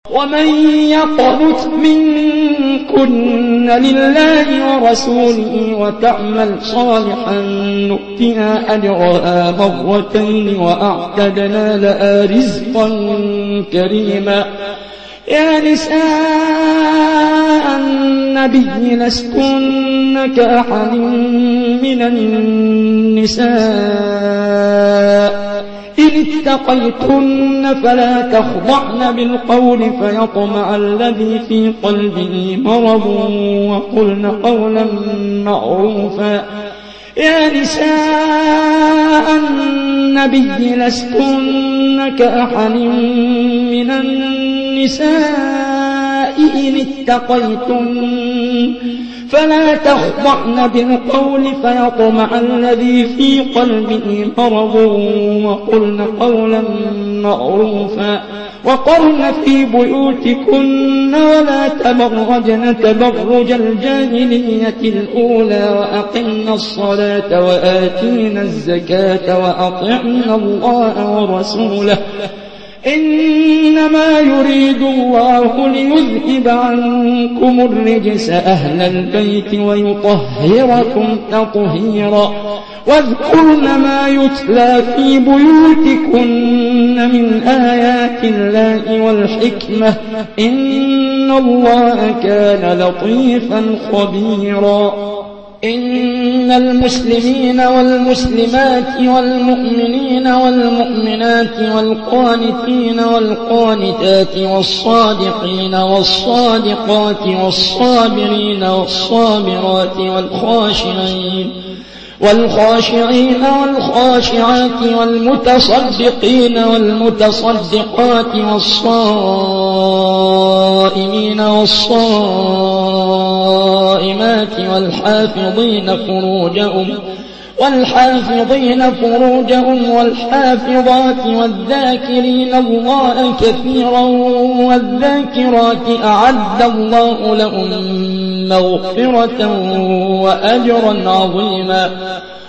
ومن يقنت منكن لله ورسوله وتعمل صالحا نؤتها أجرها مرتين وأعتدنا لها رزقا كريما. يا نساء النبي لستن كأحد من النساء إن اتقيتن فلا تخضعن بالقول فيطمع الذي في قلبه مرض وقلن قولا معروفا. يا نساء النبي لستن كأحد من النساء إن اتقيتن فلا تخضعن بالقول فيطمع الذي في قلبه مرض وقلن قولا معروفا. وقرن في بيوتكن ولا تبرجن تبرج الجاهلية الأولى وأقمن الصلاة وآتينا الزكاة وأطعنا الله ورسوله إنما يريد الله ليذهب عنكم الرجس أهل البيت ويطهركم تطهيرا. واذكرن ما يتلى في بيوتكن من آيات الله والحكمة إن الله كان لطيفا خبيرا. إن المسلمين والمسلمات والمؤمنين والمؤمنات والقانتين والقانتات والصادقين والصادقات والصابرين والصابرات والخاشعين والخاشعات والمتصدقين والمتصدقات والصائمين والصائمات والحافظين فروجهم والحافظات والذاكرين الله كثيرا والذاكرات أعد الله لهم مغفرة وأجرا عظيما.